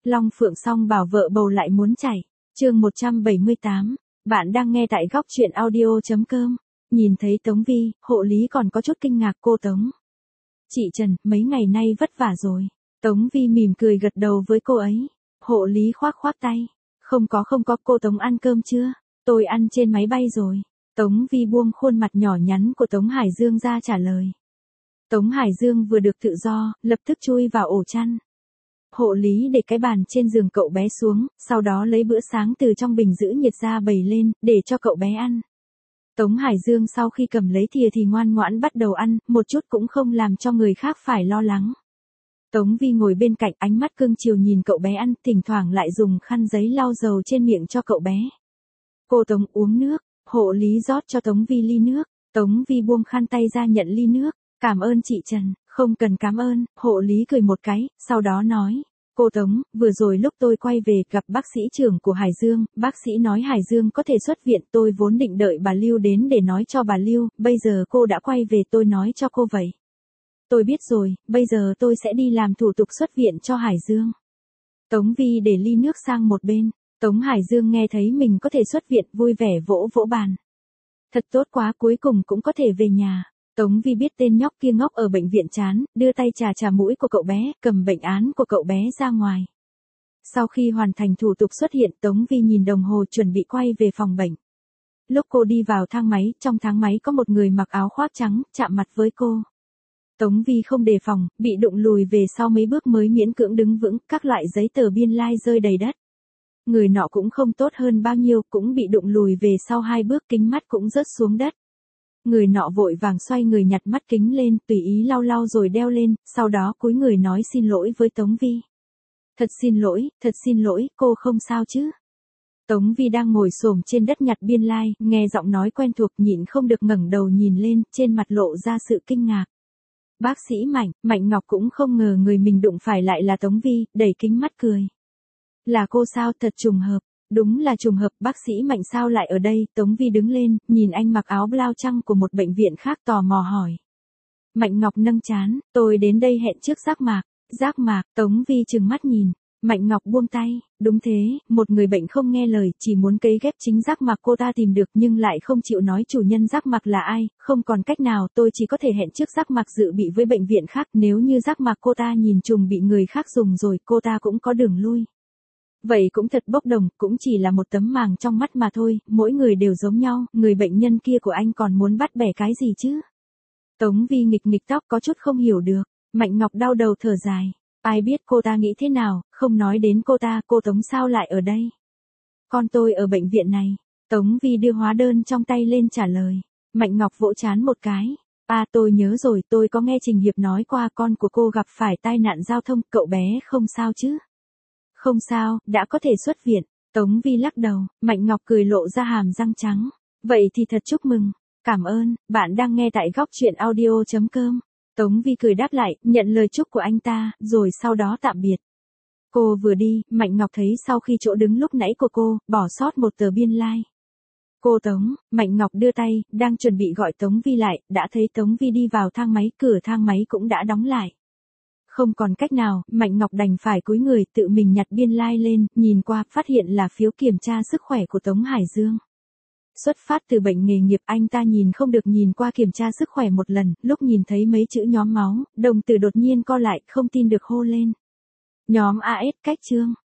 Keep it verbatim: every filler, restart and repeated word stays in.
Long Phượng song bảo vợ bầu lại muốn chảy. Chương một trăm bảy mươi tám, bạn đang nghe tại góc truyện audio chấm com. Nhìn thấy Tống Vi, hộ lý còn có chút kinh ngạc. Cô Tống. Chị Trần, mấy ngày nay vất vả rồi. Tống Vi mỉm cười gật đầu với cô ấy. Hộ lý khoác khoác tay. Không có không có, cô Tống ăn cơm chưa? Tôi ăn trên máy bay rồi. Tống Vi buông khuôn mặt nhỏ nhắn của Tống Hải Dương ra trả lời. Tống Hải Dương vừa được tự do, lập tức chui vào ổ chăn. Hộ lý để cái bàn trên giường cậu bé xuống, sau đó lấy bữa sáng từ trong bình giữ nhiệt ra bày lên, để cho cậu bé ăn. Tống Hải Dương sau khi cầm lấy thìa thì ngoan ngoãn bắt đầu ăn, một chút cũng không làm cho người khác phải lo lắng. Tống Vi ngồi bên cạnh, ánh mắt cưng chiều nhìn cậu bé ăn, thỉnh thoảng lại dùng khăn giấy lau dầu trên miệng cho cậu bé. Cô Tống uống nước, hộ lý rót cho Tống Vi ly nước. Tống Vi buông khăn tay ra nhận ly nước. Cảm ơn chị Trần. Không cần cảm ơn, hộ lý cười một cái, sau đó nói. Cô Tống, vừa rồi lúc tôi quay về gặp bác sĩ trưởng của Hải Dương, bác sĩ nói Hải Dương có thể xuất viện, tôi vốn định đợi bà Lưu đến để nói cho bà Lưu, bây giờ cô đã quay về tôi nói cho cô vậy. Tôi biết rồi, bây giờ tôi sẽ đi làm thủ tục xuất viện cho Hải Dương. Tống Vi để ly nước sang một bên. Tống Hải Dương nghe thấy mình có thể xuất viện, vui vẻ vỗ vỗ bàn. Thật tốt quá, cuối cùng cũng có thể về nhà. Tống Vi biết tên nhóc kia ngốc ở bệnh viện chán, đưa tay chà chà mũi của cậu bé, cầm bệnh án của cậu bé ra ngoài. Sau khi hoàn thành thủ tục xuất hiện, Tống Vi nhìn đồng hồ chuẩn bị quay về phòng bệnh. Lúc cô đi vào thang máy, trong thang máy có một người mặc áo khoác trắng, chạm mặt với cô. Tống Vi không đề phòng, bị đụng lùi về sau mấy bước mới miễn cưỡng đứng vững, các loại giấy tờ biên lai rơi đầy đất. Người nọ cũng không tốt hơn bao nhiêu, cũng bị đụng lùi về sau hai bước, kính mắt cũng rớt xuống đất. Người nọ vội vàng xoay người nhặt mắt kính lên, tùy ý lau lau rồi đeo lên, sau đó cúi người nói xin lỗi với Tống Vi. Thật xin lỗi, thật xin lỗi, cô không sao chứ? Tống Vi đang ngồi xổm trên đất nhặt biên lai, nghe giọng nói quen thuộc nhịn không được ngẩng đầu nhìn lên, trên mặt lộ ra sự kinh ngạc. Bác sĩ Mạnh, Mạnh Ngọc cũng không ngờ người mình đụng phải lại là Tống Vi, đẩy kính mắt cười. Là cô sao, thật trùng hợp. Đúng là trùng hợp, bác sĩ Mạnh sao lại ở đây? Tống Vi đứng lên, nhìn anh mặc áo blau trắng của một bệnh viện khác tò mò hỏi. Mạnh Ngọc nâng trán, tôi đến đây hẹn trước Giác Mạc. Giác Mạc, Tống Vi trừng mắt nhìn. Mạnh Ngọc buông tay, đúng thế, một người bệnh không nghe lời, chỉ muốn cấy ghép chính Giác Mạc cô ta tìm được nhưng lại không chịu nói chủ nhân Giác Mạc là ai, không còn cách nào, tôi chỉ có thể hẹn trước Giác Mạc dự bị với bệnh viện khác, nếu như Giác Mạc cô ta nhìn trùng bị người khác dùng rồi, cô ta cũng có đường lui. Vậy cũng thật bốc đồng, cũng chỉ là một tấm màng trong mắt mà thôi, mỗi người đều giống nhau, người bệnh nhân kia của anh còn muốn bắt bẻ cái gì chứ? Tống Vi nghịch nghịch tóc có chút không hiểu được, Mạnh Ngọc đau đầu thở dài, ai biết cô ta nghĩ thế nào, không nói đến cô ta, cô Tống sao lại ở đây? Con tôi ở bệnh viện này, Tống Vi đưa hóa đơn trong tay lên trả lời, Mạnh Ngọc vỗ trán một cái, à tôi nhớ rồi, tôi có nghe Trình Hiệp nói qua con của cô gặp phải tai nạn giao thông, cậu bé không sao chứ? Không sao, đã có thể xuất viện. Tống Vi lắc đầu, Mạnh Ngọc cười lộ ra hàm răng trắng. Vậy thì thật chúc mừng. Cảm ơn, bạn đang nghe tại góc truyện audio chấm com. Tống Vi cười đáp lại, nhận lời chúc của anh ta, rồi sau đó tạm biệt. Cô vừa đi, Mạnh Ngọc thấy sau khi chỗ đứng lúc nãy của cô, bỏ sót một tờ biên lai. Cô Tống, Mạnh Ngọc đưa tay, đang chuẩn bị gọi Tống Vi lại, đã thấy Tống Vi đi vào thang máy, cửa thang máy cũng đã đóng lại. Không còn cách nào, Mạnh Ngọc đành phải cúi người tự mình nhặt biên lai lên, nhìn qua, phát hiện là phiếu kiểm tra sức khỏe của Tống Hải Dương. Xuất phát từ bệnh nghề nghiệp, anh ta nhìn không được nhìn qua kiểm tra sức khỏe một lần, lúc nhìn thấy mấy chữ nhóm máu, đồng tử đột nhiên co lại, không tin được hô lên. Nhóm a ét cách chương.